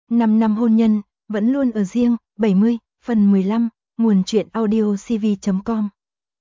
5 năm hôn nhân, vẫn luôn ở riêng, 70, phần 15, nguồn truyện audio cv.com.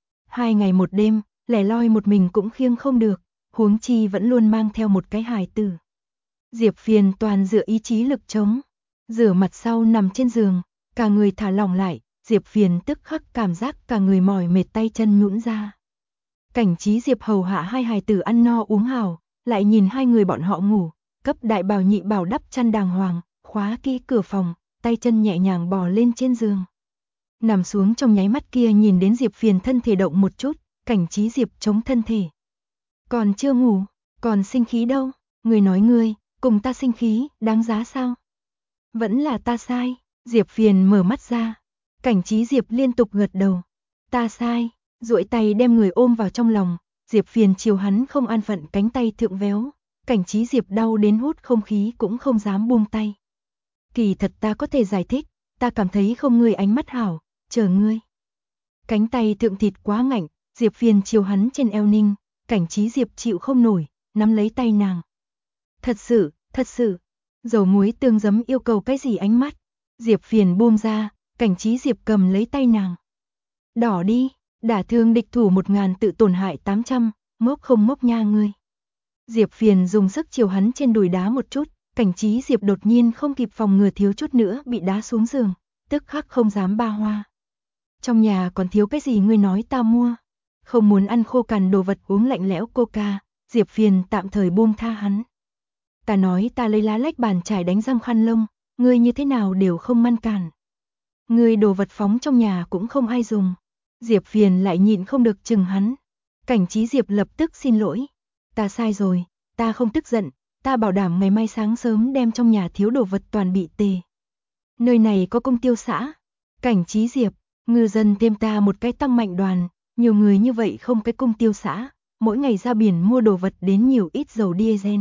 2 ngày 1 đêm, lẻ loi một mình cũng khiêng không được, huống chi vẫn luôn mang theo một cái hài tử. Diệp Phiền toàn dựa ý chí lực chống, rửa mặt sau nằm trên giường, cả người thả lỏng lại, Diệp Phiền tức khắc cảm giác cả người mỏi mệt tay chân nhũn ra. Cảnh Trí Diệp hầu hạ hai hài tử ăn no uống hào, lại nhìn hai người bọn họ ngủ, cấp đại bảo nhị bảo đắp chăn đàng hoàng, khóa kỹ cửa phòng, tay chân nhẹ nhàng bò lên trên giường. Nằm xuống trong nháy mắt kia nhìn đến Diệp Phiền thân thể động một chút, Cảnh Trí Diệp chống thân thể. Còn chưa ngủ, còn sinh khí đâu, người nói ngươi, cùng ta sinh khí, đáng giá sao? Vẫn là ta sai, Diệp Phiền mở mắt ra. Cảnh Trí Diệp liên tục gật đầu. Ta sai, duỗi tay đem người ôm vào trong lòng, Diệp Phiền chiều hắn không an phận cánh tay thượng véo. Cảnh Trí Diệp đau đến hút không khí cũng không dám buông tay. Kỳ thật ta có thể giải thích, ta cảm thấy không ngươi ánh mắt hảo, chờ ngươi. Cánh tay thượng thịt quá ngạnh, Diệp Phiền chiều hắn trên eo ninh, Cảnh Trí Diệp chịu không nổi, nắm lấy tay nàng. Thật sự, dầu muối tương giấm yêu cầu cái gì ánh mắt? Diệp Phiền buông ra, Cảnh Trí Diệp cầm lấy tay nàng. Đỏ đi, đả thương địch thủ 1000 tự tổn hại 800, mốc không mốc nha ngươi. Diệp Phiền dùng sức chiều hắn trên đùi đá một chút, Cảnh Trí Diệp đột nhiên không kịp phòng ngừa thiếu chút nữa bị đá xuống giường, tức khắc không dám ba hoa. Trong nhà còn thiếu cái gì ngươi nói ta mua? Không muốn ăn khô cằn đồ vật uống lạnh lẽo coca, Diệp Phiền tạm thời buông tha hắn. Ta nói ta lấy lá lách bàn chải đánh răng khăn lông, ngươi như thế nào đều không ngăn cản. Ngươi đồ vật phóng trong nhà cũng không ai dùng. Diệp Phiền lại nhịn không được chừng hắn. Cảnh Trí Diệp lập tức xin lỗi. Ta sai rồi, ta không tức giận, ta bảo đảm ngày mai sáng sớm đem trong nhà thiếu đồ vật toàn bị tề. Nơi này có công tiêu xã. Cảnh Trí Diệp, ngư dân thêm ta một cái tăng mạnh đoàn, nhiều người như vậy không cái công tiêu xã, mỗi ngày ra biển mua đồ vật đến nhiều ít dầu diesel.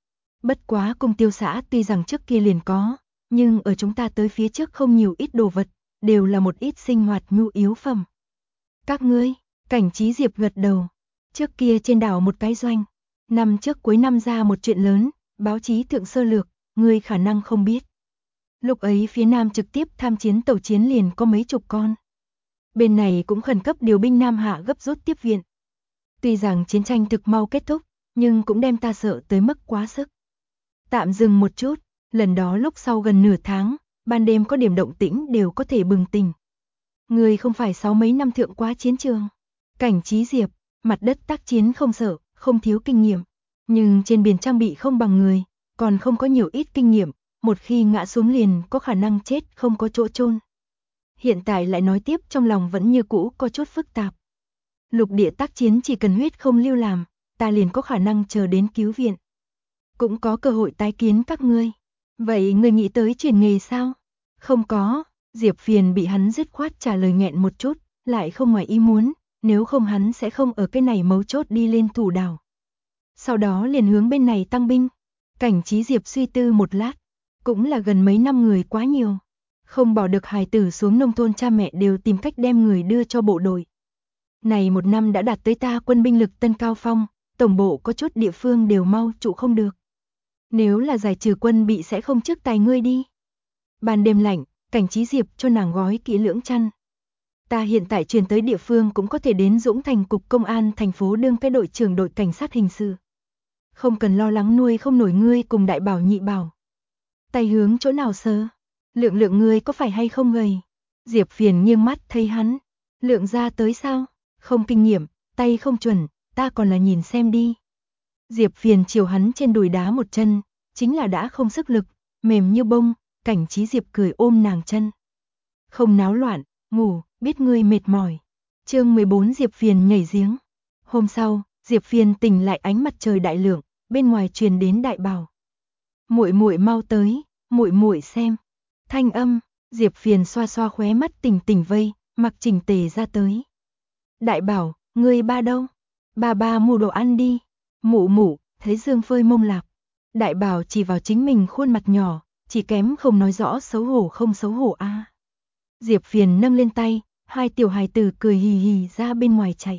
Bất quá công tiêu xã tuy rằng trước kia liền có, nhưng ở chúng ta tới phía trước không nhiều ít đồ vật, đều là một ít sinh hoạt nhu yếu phẩm. Các ngươi, Cảnh Trí Diệp gật đầu. Trước kia trên đảo một cái doanh, năm trước cuối năm ra một chuyện lớn, báo chí thượng sơ lược, ngươi khả năng không biết. Lúc ấy phía Nam trực tiếp tham chiến tàu chiến liền có mấy chục con. Bên này cũng khẩn cấp điều binh Nam Hạ gấp rút tiếp viện. Tuy rằng chiến tranh thực mau kết thúc, nhưng cũng đem ta sợ tới mức quá sức. Tạm dừng một chút, lần đó lúc sau gần nửa tháng, ban đêm có điểm động tĩnh đều có thể bừng tỉnh. Người không phải 6 mấy năm thượng quá chiến trường. Cảnh Trí Diệp, mặt đất tác chiến không sợ, không thiếu kinh nghiệm. Nhưng trên biển trang bị không bằng người, còn không có nhiều ít kinh nghiệm, một khi ngã xuống liền có khả năng chết không có chỗ chôn. Hiện tại lại nói tiếp trong lòng vẫn như cũ có chút phức tạp. Lục địa tác chiến chỉ cần huyết không lưu làm, ta liền có khả năng chờ đến cứu viện. Cũng có cơ hội tái kiến các ngươi. Vậy ngươi nghĩ tới chuyển nghề sao? Không có, Diệp Phiền bị hắn dứt khoát trả lời nghẹn một chút, lại không ngoài ý muốn, nếu không hắn sẽ không ở cái này mấu chốt đi lên thủ đảo. Sau đó liền hướng bên này tăng binh. Cảnh Trí Diệp suy tư một lát, cũng là gần mấy năm người quá nhiều. Không bỏ được hài tử xuống nông thôn cha mẹ đều tìm cách đem người đưa cho bộ đội. Này một năm đã đạt tới ta quân binh lực tân cao phong, tổng bộ có chút địa phương đều mau trụ không được. Nếu là giải trừ quân bị sẽ không trước tài ngươi đi. Ban đêm lạnh, Cảnh Trí Diệp cho nàng gói kỹ lưỡng chăn. Ta hiện tại chuyển tới địa phương cũng có thể đến Dũng Thành cục công an thành phố đương cái đội trưởng đội cảnh sát hình sự. Không cần lo lắng nuôi không nổi ngươi cùng đại bảo nhị bảo. Tay hướng chỗ nào sờ? Lượng ngươi có phải hay không gầy? Diệp Phiền nghiêng mắt thấy hắn. Lượng ra tới sao? Không kinh nghiệm, tay không chuẩn, ta còn là nhìn xem đi. Diệp Phiền chiều hắn trên đùi đá một chân, chính là đã không sức lực, mềm như bông, Cảnh Trí Diệp cười ôm nàng chân. Không náo loạn, ngủ, biết ngươi mệt mỏi. Chương 14 Diệp Phiền nhảy giếng. Hôm sau, Diệp Phiền tỉnh lại ánh mặt trời đại lượng, bên ngoài truyền đến đại bảo. Muội muội mau tới, muội muội xem. Thanh âm, Diệp Phiền xoa xoa khóe mắt tỉnh vây, mặc chỉnh tề ra tới. Đại bảo, ngươi ba đâu? Ba mua đồ ăn đi. Mụ, thấy Dương phơi mông lạc. Đại bảo chỉ vào chính mình khuôn mặt nhỏ, chỉ kém không nói rõ xấu hổ không xấu hổ a. Diệp Phiền nâng lên tay, hai tiểu hài tử cười hì hì ra bên ngoài chạy.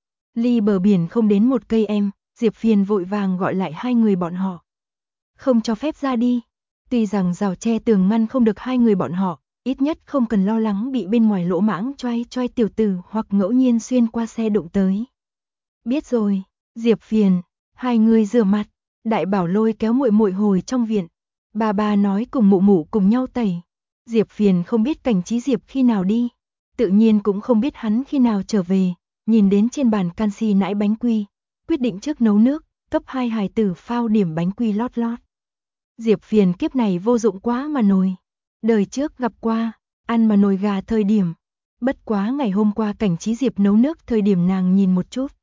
Ly bờ biển không đến một cây em, Diệp Phiền vội vàng gọi lại hai người bọn họ. Không cho phép ra đi. Tuy rằng rào tre tường ngăn không được hai người bọn họ, ít nhất không cần lo lắng bị bên ngoài lỗ mãng choai choai tiểu tử hoặc ngẫu nhiên xuyên qua xe đụng tới. Biết rồi, Diệp Phiền, hai người rửa mặt, Đại Bảo lôi kéo muội muội hồi trong viện. Ba nói cùng mụ mụ cùng nhau tẩy. Diệp Phiền không biết Cảnh Trí Diệp khi nào đi, tự nhiên cũng không biết hắn khi nào trở về, nhìn đến trên bàn canxi nãi bánh quy, quyết định trước nấu nước, cấp 2 hài tử phao điểm bánh quy lót lót. Diệp Phiền kiếp này vô dụng quá mà nồi. Đời trước gặp qua, ăn mà nồi gà thời điểm. Bất quá ngày hôm qua Cảnh Trí Diệp nấu nước thời điểm nàng nhìn một chút.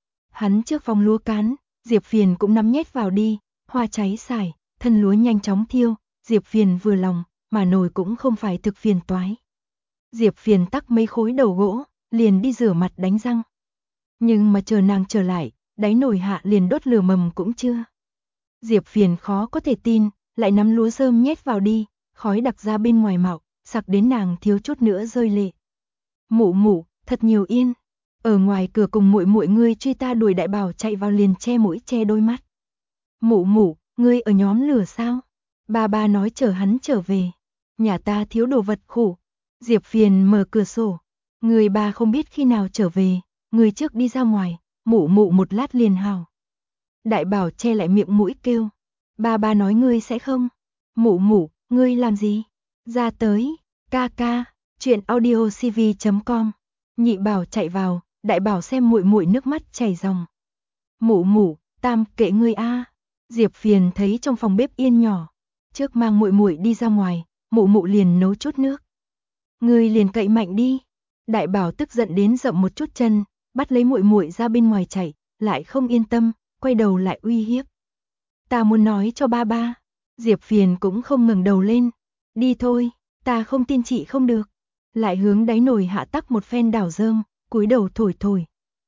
Hắn trước phong lúa cán, Diệp Phiền cũng nắm nhét vào đi, hoa cháy xài, thân lúa nhanh chóng thiêu, Diệp Phiền vừa lòng, mà nồi cũng không phải thực phiền toái. Diệp Phiền tắc mấy khối đầu gỗ, liền đi rửa mặt đánh răng. Nhưng mà chờ nàng trở lại, đáy nồi hạ liền đốt lửa mầm cũng chưa. Diệp Phiền khó có thể tin, lại nắm lúa rơm nhét vào đi, khói đặc ra bên ngoài mạo, sặc đến nàng thiếu chút nữa rơi lệ. Mụ mụ, thật nhiều yên. Ở ngoài cửa cùng muội muội ngươi truy ta đuổi. Đại Bảo chạy vào liền che mũi che đôi mắt. Mụ mụ, ngươi ở nhóm lửa sao? Ba nói chờ hắn trở về. Nhà ta thiếu đồ vật khổ. Diệp Phiền mở cửa sổ. Người ba không biết khi nào trở về, người trước đi ra ngoài, mụ mụ một lát liền hào. Đại Bảo che lại miệng mũi kêu. Ba nói ngươi sẽ không? Mụ mụ, ngươi làm gì? Ra tới, ca, chuyện audiocv.com. Nhị Bảo chạy vào, Đại Bảo xem muội muội nước mắt chảy ròng. Mụ mụ, tam kệ ngươi a. Diệp Phiền thấy trong phòng bếp yên nhỏ, trước mang muội muội đi ra ngoài, mụ mụ liền nấu chút nước. Ngươi liền cậy mạnh đi. Đại Bảo tức giận đến dậm một chút chân, bắt lấy muội muội ra bên ngoài chạy, lại không yên tâm, quay đầu lại uy hiếp. Ta muốn nói cho ba. Diệp Phiền cũng không ngẩng đầu lên. Đi thôi, ta không tin chị không được. Lại hướng đáy nồi hạ tắc một phen đảo rơm, cúi đầu thổi.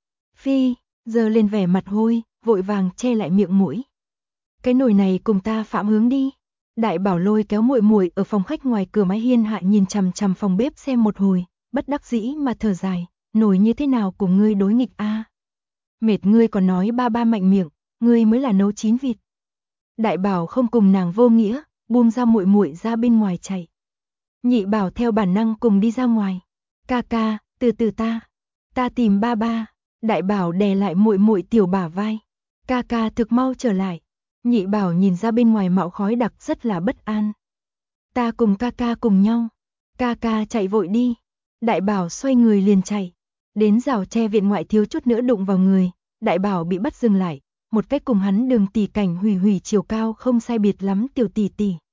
Phi, giờ lên vẻ mặt hôi, vội vàng che lại miệng mũi. Cái nồi này cùng ta phạm hướng đi. Đại Bảo lôi kéo muội muội ở phòng khách ngoài cửa mái hiên hạ nhìn chằm chằm phòng bếp xem một hồi, bất đắc dĩ mà thở dài, nồi như thế nào cùng ngươi đối nghịch a? Mệt ngươi còn nói ba mạnh miệng, ngươi mới là nấu chín vịt. Đại Bảo không cùng nàng vô nghĩa, buông ra muội muội ra bên ngoài chạy. Nhị Bảo theo bản năng cùng đi ra ngoài. Ca, từ từ ta tìm ba. Đại Bảo đè lại muội muội tiểu bả vai. Ca thực mau trở lại. Nhị Bảo nhìn ra bên ngoài mạo khói đặc rất là bất an. Ta cùng ca cùng nhau. Ca chạy vội đi. Đại Bảo xoay người liền chạy. Đến rào tre viện ngoại thiếu chút nữa đụng vào người. Đại Bảo bị bắt dừng lại. Một cách cùng hắn Đường tỷ Cảnh hủy chiều cao không sai biệt lắm tiểu tỷ.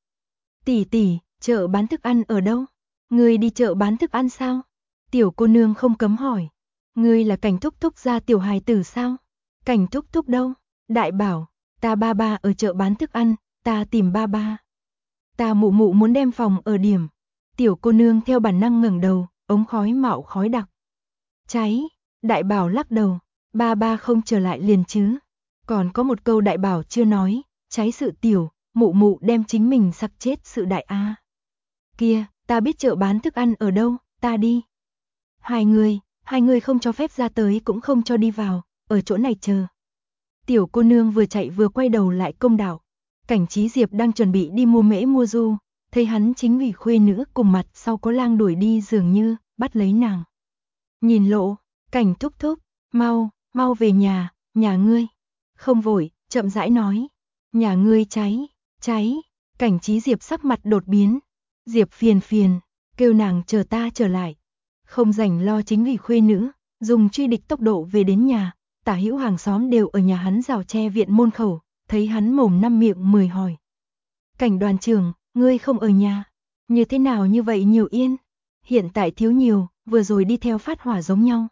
Tỷ, chợ bán thức ăn ở đâu? Ngươi đi chợ bán thức ăn sao? Tiểu cô nương không cấm hỏi. Ngươi là Cảnh thúc thúc gia tiểu hài tử sao? Cảnh thúc thúc đâu? Đại Bảo, ta ba ở chợ bán thức ăn, ta tìm ba. Ta mụ muốn đem phòng ở điểm. Tiểu cô nương theo bản năng ngẩng đầu, ống khói mạo khói đặc. Cháy, Đại Bảo lắc đầu, ba không trở lại liền chứ. Còn có một câu Đại Bảo chưa nói, cháy sự tiểu, mụ đem chính mình sặc chết sự đại a. Kia, ta biết chợ bán thức ăn ở đâu, ta đi. Hai người không cho phép ra tới cũng không cho đi vào, ở chỗ này chờ. Tiểu cô nương vừa chạy vừa quay đầu lại công đạo. Cảnh Trí Diệp đang chuẩn bị đi mua mễ mua du, thấy hắn chính ủy khuê nữ cùng mặt sau có lang đuổi đi dường như, bắt lấy nàng. Nhìn lộ, Cảnh thúc thúc, mau về nhà ngươi. Không vội, chậm rãi nói. Nhà ngươi cháy. Cảnh Trí Diệp sắc mặt đột biến. Diệp phiền, kêu nàng chờ ta trở lại. Không rảnh lo chính ủy khuê nữ, dùng truy địch tốc độ về đến nhà. Tả hữu hàng xóm đều ở nhà hắn rào tre viện môn khẩu, thấy hắn mồm năm miệng 10 hỏi. Cảnh đoàn trưởng, ngươi không ở nhà, như thế nào như vậy nhiều yên? Hiện tại thiếu nhiều, vừa rồi đi theo phát hỏa giống nhau.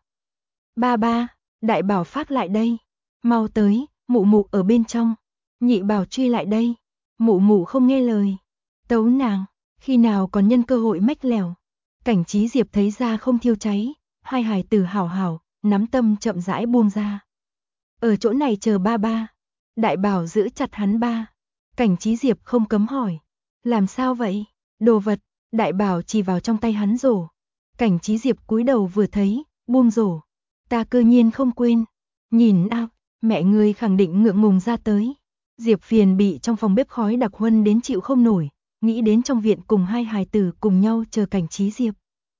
Ba, Đại Bảo phát lại đây, mau tới, mụ ở bên trong. Nhị Bảo truy lại đây, mụ không nghe lời, tấu nàng, khi nào còn nhân cơ hội mách lèo. Cảnh Trí Diệp thấy ra không thiêu cháy, hai hài tử hảo, nắm tâm chậm rãi buông ra. Ở chỗ này chờ ba. Đại Bảo giữ chặt hắn ba. Cảnh Trí Diệp không cấm hỏi. Làm sao vậy? Đồ vật. Đại Bảo chỉ vào trong tay hắn rổ. Cảnh Trí Diệp cúi đầu vừa thấy, buông rổ. Ta cơ nhiên không quên. Nhìn ao, mẹ ngươi khẳng định ngượng ngùng ra tới. Diệp phiền bị trong phòng bếp khói đặc huân đến chịu không nổi. nghĩ đến trong viện cùng hai hài tử cùng nhau chờ Cảnh Trí Diệp.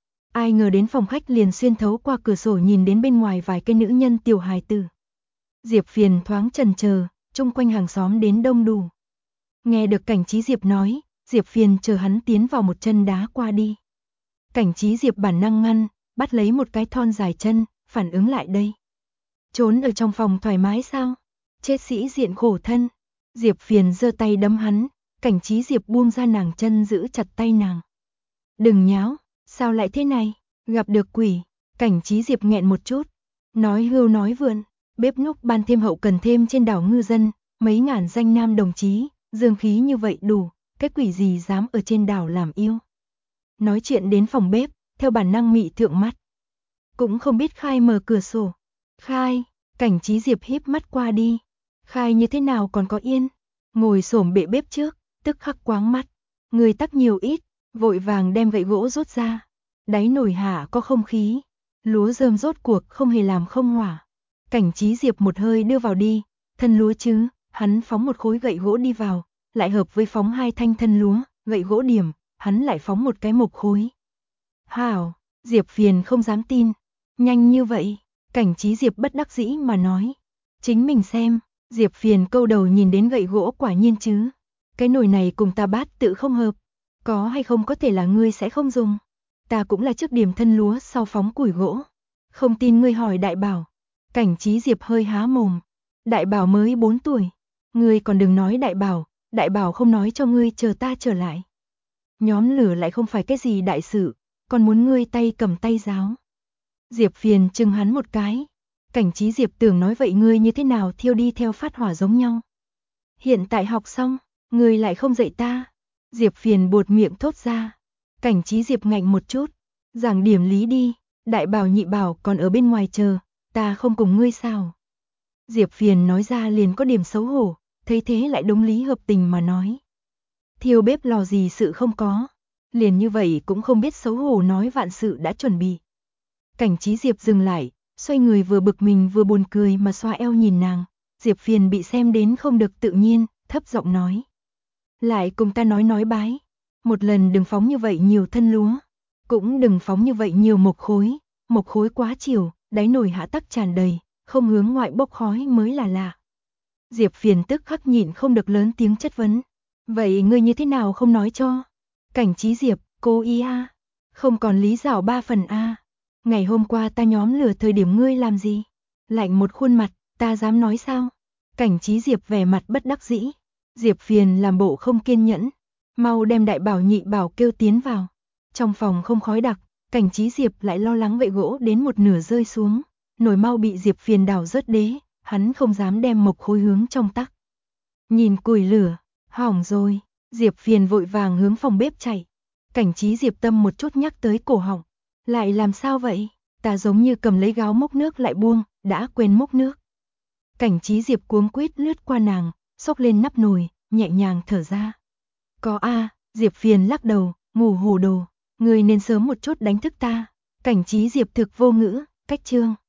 Ai ngờ đến phòng khách liền xuyên thấu qua cửa sổ nhìn đến bên ngoài vài cái nữ nhân tiểu hài tử. Diệp Phiền thoáng chần chờ, chung quanh hàng xóm đến đông đủ. Nghe được Cảnh Trí Diệp nói, Diệp Phiền chờ hắn tiến vào một chân đá qua đi. Cảnh Trí Diệp bản năng ngăn, bắt lấy một cái thon dài chân, phản ứng lại đây. Trốn ở trong phòng thoải mái sao? Chết sĩ diện khổ thân. Diệp Phiền giơ tay đấm hắn, Cảnh Trí Diệp buông ra nàng chân giữ chặt tay nàng. Đừng nháo, sao lại thế này? Gặp được quỷ. Cảnh Trí Diệp nghẹn một chút, nói hưu nói vượn. Bếp núc ban thêm hậu cần thêm trên đảo ngư dân, mấy ngàn danh nam đồng chí, dương khí như vậy đủ, cái quỷ gì dám ở trên đảo làm yêu. Nói chuyện đến phòng bếp, theo bản năng mị thượng mắt. Cũng không biết khai mở cửa sổ. Khai, Cảnh Trí Diệp híp mắt qua đi. Khai như thế nào còn có yên. Ngồi xổm bệ bếp trước, tức khắc quáng mắt. Người tắc nhiều ít, vội vàng đem gậy gỗ rút ra. Đáy nồi hạ có không khí. Lúa rơm rốt cuộc không hề làm không hỏa. Cảnh Trí Diệp một hơi đưa vào đi. Thân lúa chứ, hắn phóng một khối gậy gỗ đi vào. Lại hợp với phóng hai thanh thân lúa, gậy gỗ điểm, hắn lại phóng một cái mộc khối. Hảo, Diệp Phiền không dám tin. Nhanh như vậy, Cảnh Trí Diệp bất đắc dĩ mà nói. Chính mình xem, Diệp Phiền câu đầu nhìn đến gậy gỗ quả nhiên chứ. Cái nồi này cùng ta bát tự không hợp. Có hay không có thể là ngươi sẽ không dùng. Ta cũng là trước điểm thân lúa sau phóng củi gỗ. Không tin ngươi hỏi Đại Bảo. Cảnh Trí Diệp hơi há mồm. Đại Bảo mới 4 tuổi. Ngươi còn đừng nói Đại Bảo không nói cho ngươi chờ ta trở lại. Nhóm lửa lại không phải cái gì đại sự, còn muốn ngươi tay cầm tay giáo. Diệp Phiền chừng hắn một cái. Cảnh Trí Diệp tưởng nói vậy ngươi như thế nào thiêu đi theo phát hỏa giống nhau. Hiện tại học xong, ngươi lại không dạy ta. Diệp Phiền buột miệng thốt ra. Cảnh Trí Diệp ngạnh một chút. Giảng điểm lý đi, Đại Bảo Nhị Bảo còn ở bên ngoài chờ, ta không cùng ngươi sao. Diệp Phiền nói ra liền có điểm xấu hổ, thấy thế lại đúng lý hợp tình mà nói. Thiêu bếp lò gì sự không có, liền như vậy cũng không biết xấu hổ nói vạn sự đã chuẩn bị. Cảnh Trí Diệp dừng lại, xoay người vừa bực mình vừa buồn cười mà xoa eo nhìn nàng. Diệp Phiền bị xem đến không được tự nhiên, thấp giọng nói. Lại cùng ta nói bái, một lần đừng phóng như vậy nhiều thân lúa, cũng đừng phóng như vậy nhiều mộc khối quá chiều, đáy nồi hạ tắc tràn đầy, không hướng ngoại bốc khói mới là lạ. Diệp Phiền tức khắc nhịn không được lớn tiếng chất vấn. Vậy ngươi như thế nào không nói cho? Cảnh Trí Diệp, cô ý a, không còn lý dạo 3 phần a. Ngày hôm qua ta nhóm lửa thời điểm ngươi làm gì? Lạnh một khuôn mặt, ta dám nói sao? Cảnh Trí Diệp vẻ mặt bất đắc dĩ. Diệp Phiền làm bộ không kiên nhẫn, mau đem Đại Bảo Nhị Bảo kêu tiến vào. Trong phòng không khói đặc, Cảnh Trí Diệp lại lo lắng gậy gỗ đến một nửa rơi xuống, nồi mau bị Diệp Phiền đảo rớt đế, hắn không dám đem mộc khối hướng trong tắc. Nhìn củi lửa, hỏng rồi, Diệp Phiền vội vàng hướng phòng bếp chạy. Cảnh Trí Diệp tâm một chút nhắc tới cổ họng, lại làm sao vậy? Ta giống như cầm lấy gáo múc nước lại buông, đã quên múc nước. Cảnh Trí Diệp cuống quýt lướt qua nàng, xốc lên nắp nồi, nhẹ nhàng thở ra. Có a, Diệp Phiền lắc đầu, ngủ hồ đồ, ngươi nên sớm một chút đánh thức ta. Cảnh Trí Diệp thực vô ngữ, cách chương.